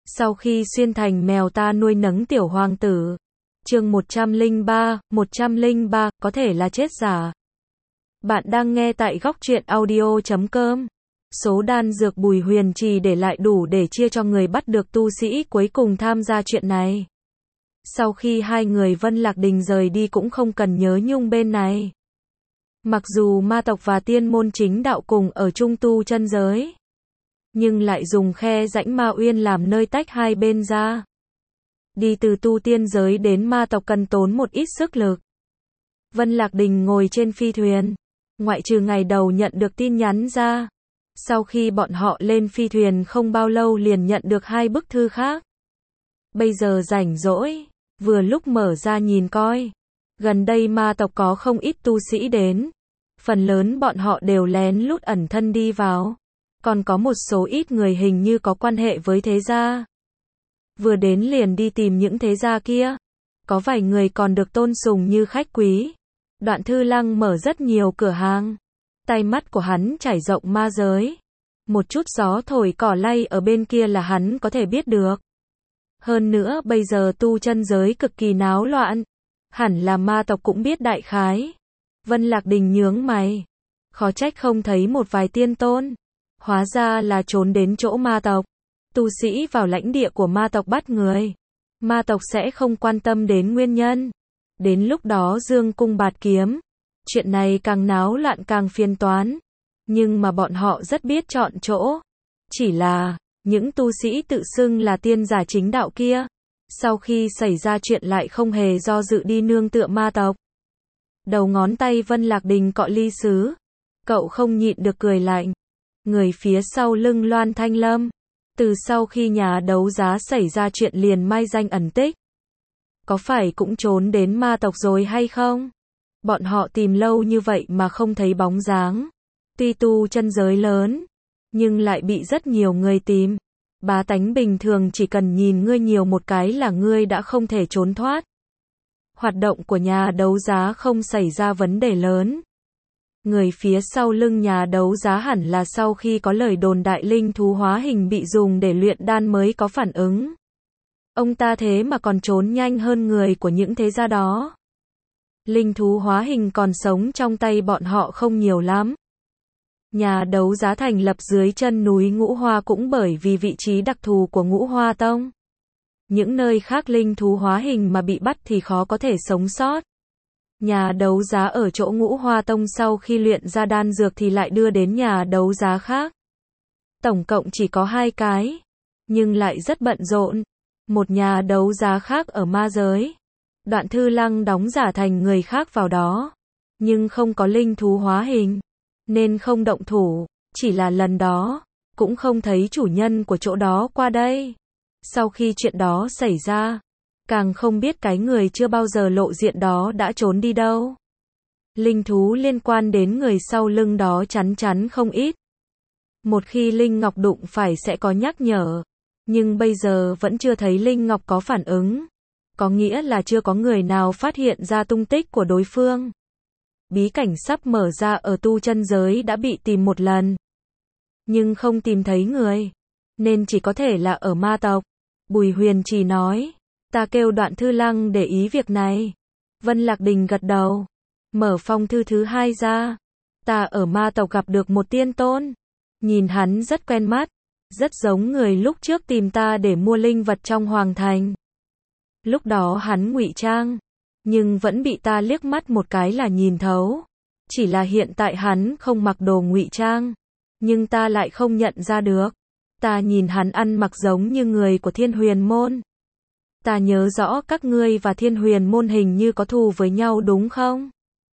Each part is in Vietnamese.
Sau khi xuyên thành mèo ta nuôi nấng tiểu hoàng tử. Chương 103, có thể là chết giả. Bạn đang nghe tại góc truyện audio.com. Số đan dược Bùi Huyền Trì để lại đủ để chia cho người bắt được tu sĩ cuối cùng tham gia chuyện này. Sau khi hai người Vân Lạc Đình rời đi cũng không cần nhớ nhung bên này. Mặc dù ma tộc và tiên môn chính đạo cùng ở chung tu chân giới, nhưng lại dùng khe rãnh Ma Uyên làm nơi tách hai bên ra. Đi từ tu tiên giới đến ma tộc cần tốn một ít sức lực. Vân Lạc Đình ngồi trên phi thuyền, ngoại trừ ngày đầu nhận được tin nhắn ra. Sau khi bọn họ lên phi thuyền không bao lâu liền nhận được hai bức thư khác. Bây giờ rảnh rỗi, vừa lúc mở ra nhìn coi. Gần đây ma tộc có không ít tu sĩ đến. Phần lớn bọn họ đều lén lút ẩn thân đi vào. Còn có một số ít người hình như có quan hệ với thế gia. Vừa đến liền đi tìm những thế gia kia. Có vài người còn được tôn sùng như khách quý. Đoạn Thư Lăng mở rất nhiều cửa hàng. Tai mắt của hắn trải rộng ma giới. Một chút gió thổi cỏ lay ở bên kia là hắn có thể biết được. Hơn nữa bây giờ tu chân giới cực kỳ náo loạn. Hẳn là ma tộc cũng biết đại khái. Vân Lạc Đình nhướng mày. Khó trách không thấy một vài tiên tôn. Hóa ra là trốn đến chỗ ma tộc. Tu sĩ vào lãnh địa của ma tộc bắt người. Ma tộc sẽ không quan tâm đến nguyên nhân. Đến lúc đó dương cung bạt kiếm. Chuyện này càng náo loạn càng phiền toán. Nhưng mà bọn họ rất biết chọn chỗ. Chỉ là, những tu sĩ tự xưng là tiên giả chính đạo kia. Sau khi xảy ra chuyện lại không hề do dự đi nương tựa ma tộc. Đầu ngón tay Vân Lạc Đình cọ ly sứ. Cậu không nhịn được cười lạnh. Người phía sau lưng Loan Thanh Lâm. Từ sau khi nhà đấu giá xảy ra chuyện liền mai danh ẩn tích. Có phải cũng trốn đến ma tộc rồi hay không? Bọn họ tìm lâu như vậy mà không thấy bóng dáng. Tuy tu chân giới lớn, nhưng lại bị rất nhiều người tìm. Bá tánh bình thường chỉ cần nhìn ngươi nhiều một cái là ngươi đã không thể trốn thoát. Hoạt động của nhà đấu giá không xảy ra vấn đề lớn. Người phía sau lưng nhà đấu giá hẳn là sau khi có lời đồn đại linh thú hóa hình bị dùng để luyện đan mới có phản ứng. Ông ta thế mà còn trốn nhanh hơn người của những thế gia đó. Linh thú hóa hình còn sống trong tay bọn họ không nhiều lắm. Nhà đấu giá thành lập dưới chân núi Ngũ Hoa cũng bởi vì vị trí đặc thù của Ngũ Hoa Tông. Những nơi khác linh thú hóa hình mà bị bắt thì khó có thể sống sót. Nhà đấu giá ở chỗ Ngũ Hoa Tông sau khi luyện ra đan dược thì lại đưa đến nhà đấu giá khác. Tổng cộng chỉ có 2 cái, nhưng lại rất bận rộn. Một nhà đấu giá khác ở ma giới. Đoạn Thư Lăng đóng giả thành người khác vào đó, nhưng không có linh thú hóa hình, nên không động thủ, chỉ là lần đó, cũng không thấy chủ nhân của chỗ đó qua đây. Sau khi chuyện đó xảy ra, càng không biết cái người chưa bao giờ lộ diện đó đã trốn đi đâu. Linh thú liên quan đến người sau lưng đó chắn chắn không ít. Một khi Linh Ngọc đụng phải sẽ có nhắc nhở, nhưng bây giờ vẫn chưa thấy Linh Ngọc có phản ứng. Có nghĩa là chưa có người nào phát hiện ra tung tích của đối phương. Bí cảnh sắp mở ra ở tu chân giới đã bị tìm một lần, nhưng không tìm thấy người, nên chỉ có thể là ở ma tộc. Bùi Huyền Trì nói, ta kêu Đoạn Thư Lăng để ý việc này. Vân Lạc Đình gật đầu, mở phong thư thứ 2 ra. Ta ở ma tộc gặp được một tiên tôn, nhìn hắn rất quen mắt, rất giống người lúc trước tìm ta để mua linh vật trong hoàng thành. Lúc đó hắn ngụy trang, nhưng vẫn bị ta liếc mắt một cái là nhìn thấu. Chỉ là hiện tại hắn không mặc đồ ngụy trang, nhưng ta lại không nhận ra được. Ta nhìn hắn ăn mặc giống như người của Thiên Huyền Môn. Ta nhớ rõ các ngươi và Thiên Huyền Môn hình như có thù với nhau đúng không?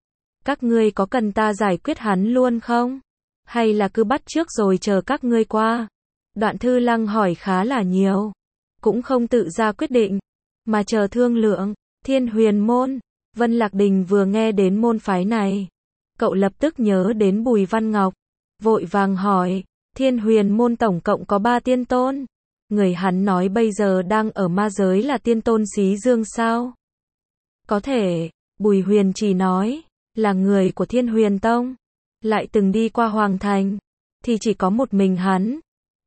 Các ngươi có cần ta giải quyết hắn luôn không? Hay là cứ bắt trước rồi chờ các ngươi qua? Đoạn Thư Lăng hỏi khá là nhiều, cũng không tự ra quyết định, mà chờ thương lượng. Thiên Huyền Môn. Vân Lạc Đình vừa nghe đến môn phái này, cậu lập tức nhớ đến Bùi Văn Ngọc, vội vàng hỏi, Thiên Huyền Môn tổng cộng có 3 tiên tôn. Người hắn nói bây giờ đang ở ma giới là tiên tôn Xí Dương sao? Có thể, Bùi Huyền Trì nói, là người của Thiên Huyền Tông, lại từng đi qua Hoàng Thành, thì chỉ có một mình hắn.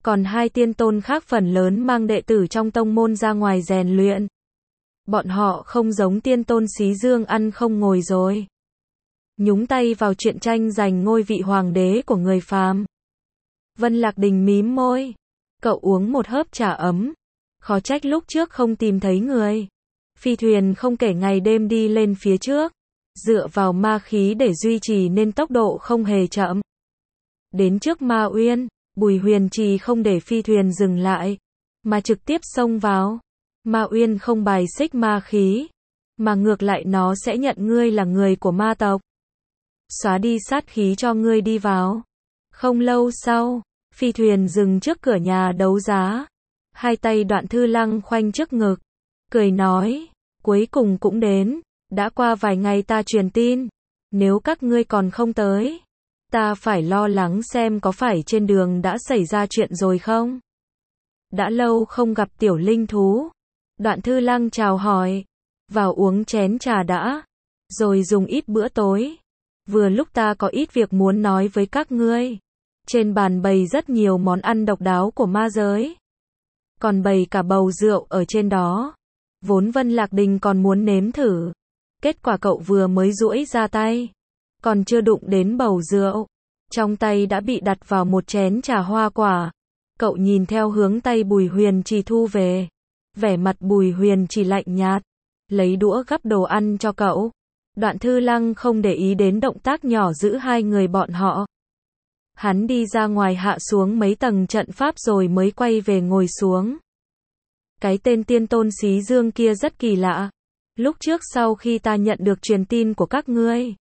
Còn hai tiên tôn khác phần lớn mang đệ tử trong tông môn ra ngoài rèn luyện. Bọn họ không giống tiên tôn Xí Dương ăn không ngồi rồi. Nhúng tay vào chuyện tranh giành ngôi vị hoàng đế của người phàm. Vân Lạc Đình mím môi. Cậu uống một hớp trà ấm. Khó trách lúc trước không tìm thấy người. Phi thuyền không kể ngày đêm đi lên phía trước. Dựa vào ma khí để duy trì nên tốc độ không hề chậm. Đến trước Ma Uyên, Bùi Huyền Trì không để phi thuyền dừng lại, mà trực tiếp xông vào. Ma Uyên không bài xích ma khí, mà ngược lại nó sẽ nhận ngươi là người của ma tộc. Xóa đi sát khí cho ngươi đi vào. Không lâu sau, phi thuyền dừng trước cửa nhà đấu giá. Hai tay Đoạn Thư Lăng khoanh trước ngực, cười nói, cuối cùng cũng đến, đã qua vài ngày ta truyền tin, nếu các ngươi còn không tới, ta phải lo lắng xem có phải trên đường đã xảy ra chuyện rồi không. Đã lâu không gặp tiểu linh thú. Đoạn Thư Lăng chào hỏi, vào uống chén trà đã, rồi dùng ít bữa tối. Vừa lúc ta có ít việc muốn nói với các ngươi. Trên bàn bày rất nhiều món ăn độc đáo của ma giới. Còn bày cả bầu rượu ở trên đó. Vốn Vân Lạc Đình còn muốn nếm thử. Kết quả cậu vừa mới duỗi ra tay, còn chưa đụng đến bầu rượu, trong tay đã bị đặt vào một chén trà hoa quả. Cậu nhìn theo hướng tay Bùi Huyền Trì thu về. Vẻ mặt Bùi Huyền Trì lạnh nhạt, lấy đũa gắp đồ ăn cho cậu. Đoạn Thư Lăng không để ý đến động tác nhỏ giữ hai người bọn họ. Hắn đi ra ngoài hạ xuống mấy tầng trận pháp rồi mới quay về ngồi xuống. Cái tên tiên tôn Xí Dương kia rất kỳ lạ. Lúc trước sau khi ta nhận được truyền tin của các ngươi,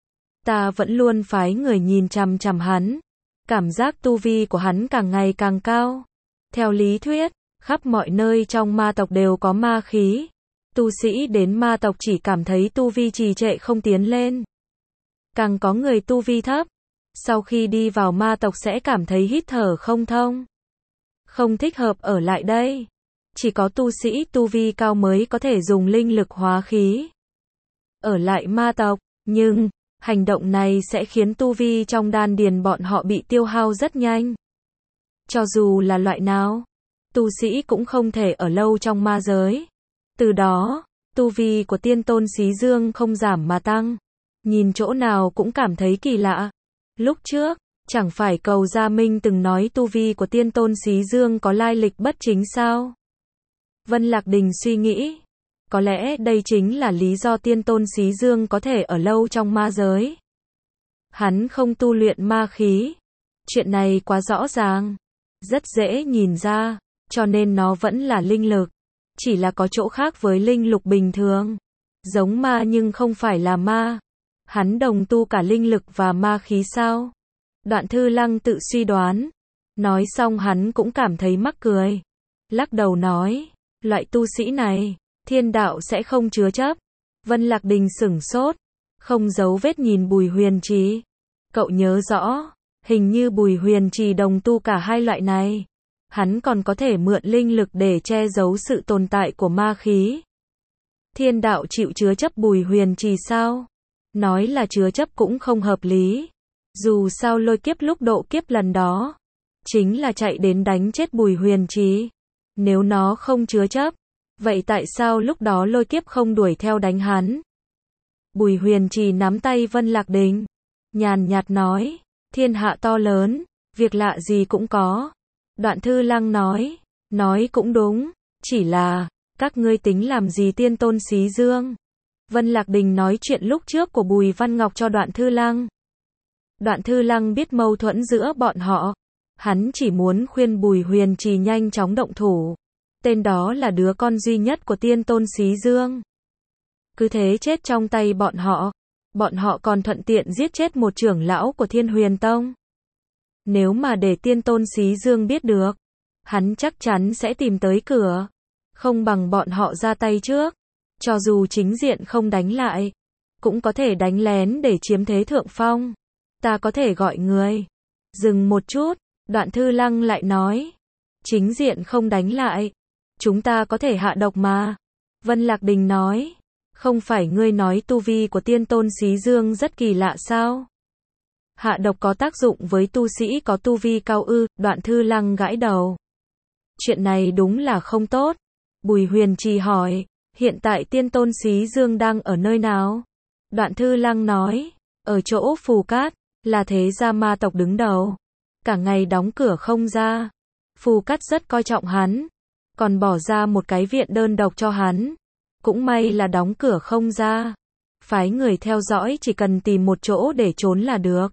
ta vẫn luôn phái người nhìn chằm chằm hắn. Cảm giác tu vi của hắn càng ngày càng cao. Theo lý thuyết, khắp mọi nơi trong ma tộc đều có ma khí. Tu sĩ đến ma tộc chỉ cảm thấy tu vi trì trệ không tiến lên. Càng có người tu vi thấp, sau khi đi vào ma tộc sẽ cảm thấy hít thở không thông. Không thích hợp ở lại đây. Chỉ có tu sĩ tu vi cao mới có thể dùng linh lực hóa khí ở lại ma tộc, nhưng hành động này sẽ khiến tu vi trong đan điền bọn họ bị tiêu hao rất nhanh. Cho dù là loại nào, tu sĩ cũng không thể ở lâu trong ma giới. Từ đó, tu vi của tiên tôn Xí Dương không giảm mà tăng. Nhìn chỗ nào cũng cảm thấy kỳ lạ. Lúc trước, chẳng phải Cầu Gia Minh từng nói tu vi của tiên tôn Xí Dương có lai lịch bất chính sao? Vân Lạc Đình suy nghĩ, có lẽ đây chính là lý do tiên tôn Xí Dương có thể ở lâu trong ma giới. Hắn không tu luyện ma khí. Chuyện này quá rõ ràng, rất dễ nhìn ra, cho nên nó vẫn là linh lực. Chỉ là có chỗ khác với linh lục bình thường. Giống ma nhưng không phải là ma. Hắn đồng tu cả linh lực và ma khí sao? Đoạn Thư Lăng tự suy đoán. Nói xong hắn cũng cảm thấy mắc cười. Lắc đầu nói, loại tu sĩ này, thiên đạo sẽ không chứa chấp. Vân Lạc Đình sửng sốt, không giấu vết nhìn Bùi Huyền Trì. Cậu nhớ rõ, hình như Bùi Huyền Trì đồng tu cả hai loại này. Hắn còn có thể mượn linh lực để che giấu sự tồn tại của ma khí. Thiên đạo chịu chứa chấp Bùi Huyền Trì sao? Nói là chứa chấp cũng không hợp lý. Dù sao lôi kiếp lúc độ kiếp lần đó, chính là chạy đến đánh chết Bùi Huyền Trì. Nếu nó không chứa chấp, vậy tại sao lúc đó lôi kiếp không đuổi theo đánh hắn? Bùi Huyền Trì nắm tay Vân Lạc Đình, nhàn nhạt nói, thiên hạ to lớn, việc lạ gì cũng có. Đoạn Thư Lăng nói cũng đúng, chỉ là, các ngươi tính làm gì tiên tôn Xí Dương? Vân Lạc Đình nói chuyện lúc trước của Bùi Văn Ngọc cho Đoạn Thư Lăng. Đoạn Thư Lăng biết mâu thuẫn giữa bọn họ. Hắn chỉ muốn khuyên Bùi Huyền Trì nhanh chóng động thủ. Tên đó là đứa con duy nhất của tiên tôn Xí Dương. Cứ thế chết trong tay bọn họ. Bọn họ còn thuận tiện giết chết một trưởng lão của Thiên Huyền Tông. Nếu mà để tiên tôn Xí Dương biết được, hắn chắc chắn sẽ tìm tới cửa. Không bằng bọn họ ra tay trước. Cho dù chính diện không đánh lại, cũng có thể đánh lén để chiếm thế thượng phong. Ta có thể gọi người. Dừng một chút, Đoạn Thư Lăng lại nói. Chính diện không đánh lại, chúng ta có thể hạ độc mà. Vân Lạc Đình nói. Không phải ngươi nói tu vi của tiên tôn Xí Dương rất kỳ lạ sao? Hạ độc có tác dụng với tu sĩ có tu vi cao ư? Đoạn Thư Lăng gãi đầu. Chuyện này đúng là không tốt. Bùi Huyền Trì hỏi, hiện tại Tiên Tôn Xí Dương đang ở nơi nào? Đoạn Thư Lăng nói, ở chỗ Phù Cát, là thế gia ma tộc đứng đầu. Cả ngày đóng cửa không ra. Phù Cát rất coi trọng hắn, còn bỏ ra một cái viện đơn độc cho hắn. Cũng may là đóng cửa không ra. Phái người theo dõi chỉ cần tìm một chỗ để trốn là được.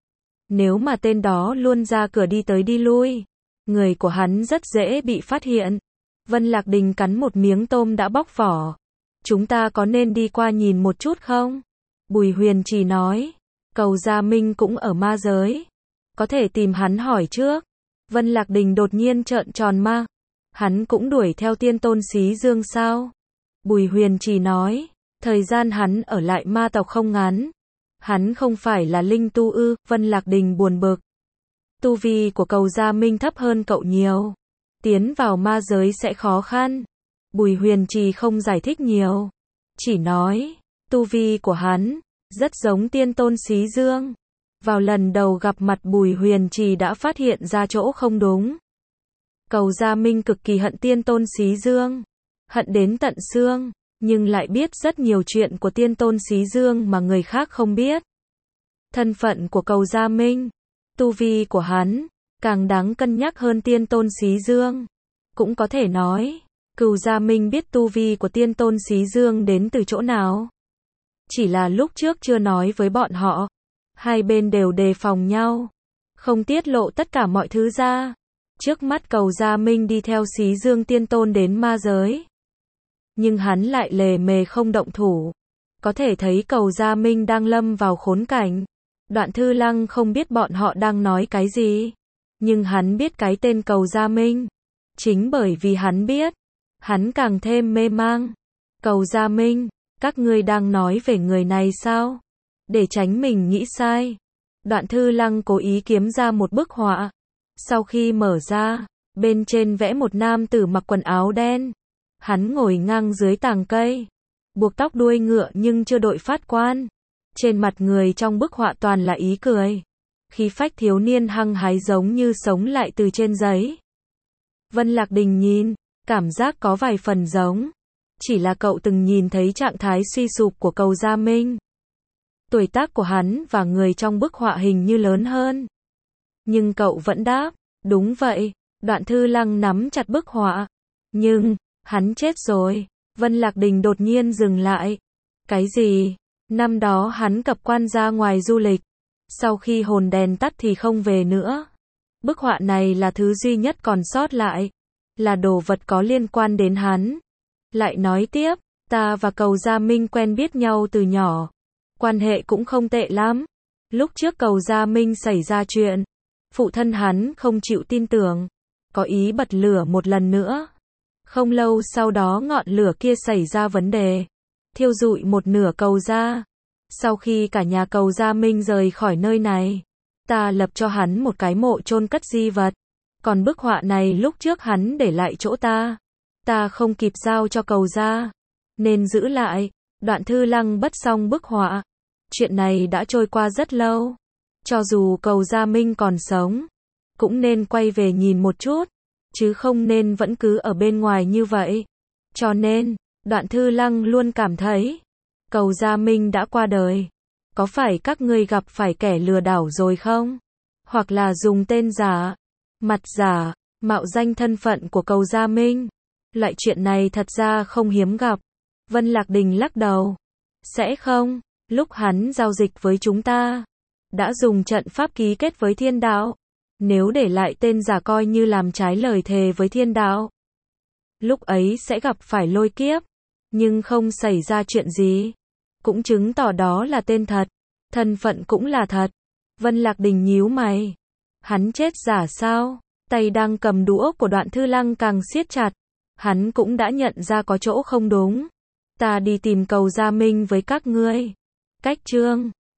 Nếu mà tên đó luôn ra cửa đi tới đi lui, người của hắn rất dễ bị phát hiện. Vân Lạc Đình cắn một miếng tôm đã bóc vỏ. Chúng ta có nên đi qua nhìn một chút không? Bùi Huyền Trì nói, Cầu Gia Minh cũng ở ma giới. Có thể tìm hắn hỏi trước. Vân Lạc Đình đột nhiên trợn tròn ma. Hắn cũng đuổi theo Tiên Tôn Xí Dương sao? Bùi Huyền Trì nói, thời gian hắn ở lại ma tộc không ngắn. Hắn không phải là linh tu ư? Vân Lạc Đình buồn bực. Tu vi của Cầu Gia Minh thấp hơn cậu nhiều. Tiến vào ma giới sẽ khó khăn. Bùi Huyền Trì không giải thích nhiều. Chỉ nói, tu vi của hắn rất giống Tiên Tôn Xí Dương. Vào lần đầu gặp mặt Bùi Huyền Trì đã phát hiện ra chỗ không đúng. Cầu Gia Minh cực kỳ hận Tiên Tôn Xí Dương. Hận đến tận xương. Nhưng lại biết rất nhiều chuyện của Tiên Tôn Xí Dương mà người khác không biết. Thân phận của Cầu Gia Minh, tu vi của hắn, càng đáng cân nhắc hơn Tiên Tôn Xí Dương. Cũng có thể nói, Cửu Gia Minh biết tu vi của Tiên Tôn Xí Dương đến từ chỗ nào. Chỉ là lúc trước chưa nói với bọn họ. Hai bên đều đề phòng nhau. Không tiết lộ tất cả mọi thứ ra. Trước mắt Cầu Gia Minh đi theo Xí Dương Tiên Tôn đến ma giới. Nhưng hắn lại lề mề không động thủ. Có thể thấy Cầu Gia Minh đang lâm vào khốn cảnh. Đoạn Thư Lăng không biết bọn họ đang nói cái gì. Nhưng hắn biết cái tên Cầu Gia Minh. Chính bởi vì hắn biết, hắn càng thêm mê mang. Cầu Gia Minh, các ngươi đang nói về người này sao? Để tránh mình nghĩ sai. Đoạn Thư Lăng cố ý kiếm ra một bức họa. Sau khi mở ra, bên trên vẽ một nam tử mặc quần áo đen. Hắn ngồi ngang dưới tàng cây, buộc tóc đuôi ngựa nhưng chưa đội phát quan. Trên mặt người trong bức họa toàn là ý cười. Khí phách thiếu niên hăng hái giống như sống lại từ trên giấy. Vân Lạc Đình nhìn, cảm giác có vài phần giống. Chỉ là cậu từng nhìn thấy trạng thái suy sụp của Cầu Gia Minh. Tuổi tác của hắn và người trong bức họa hình như lớn hơn. Nhưng cậu vẫn đáp, đúng vậy. Đoạn Thư Lăng nắm chặt bức họa. Nhưng, hắn chết rồi. Vân Lạc Đình đột nhiên dừng lại. Cái gì? Năm đó hắn cập quan ra ngoài du lịch. Sau khi hồn đèn tắt thì không về nữa. Bức họa này là thứ duy nhất còn sót lại. Là đồ vật có liên quan đến hắn. Lại nói tiếp, ta và Cầu Gia Minh quen biết nhau từ nhỏ. Quan hệ cũng không tệ lắm. Lúc trước Cầu Gia Minh xảy ra chuyện. Phụ thân hắn không chịu tin tưởng. Có ý bật lửa một lần nữa. Không lâu sau đó ngọn lửa kia xảy ra vấn đề. Thiêu rụi một nửa Cầu Gia. Sau khi cả nhà Cầu Gia Minh rời khỏi nơi này, ta lập cho hắn một cái mộ chôn cất di vật. Còn bức họa này lúc trước hắn để lại chỗ ta. Ta không kịp giao cho Cầu Gia, nên giữ lại. Đoạn Thư Lăng bất xong bức họa. Chuyện này đã trôi qua rất lâu. Cho dù Cầu Gia Minh còn sống, cũng nên quay về nhìn một chút. Chứ không nên vẫn cứ ở bên ngoài như vậy. Cho nên, Đoạn Thư Lăng luôn cảm thấy, Cầu Gia Minh đã qua đời. Có phải các ngươi gặp phải kẻ lừa đảo rồi không? Hoặc là dùng tên giả, mặt giả, mạo danh thân phận của Cầu Gia Minh. Loại chuyện này thật ra không hiếm gặp. Vân Lạc Đình lắc đầu. Sẽ không, lúc hắn giao dịch với chúng ta, đã dùng trận pháp ký kết với thiên đạo. Nếu để lại tên giả coi như làm trái lời thề với thiên đạo. Lúc ấy sẽ gặp phải lôi kiếp. Nhưng không xảy ra chuyện gì. Cũng chứng tỏ đó là tên thật. Thân phận cũng là thật. Vân Lạc Đình nhíu mày. Hắn chết giả sao? Tay đang cầm đũa của Đoạn Thư Lăng càng siết chặt. Hắn cũng đã nhận ra có chỗ không đúng. Ta đi tìm Cầu Gia Minh với các ngươi. Cách chương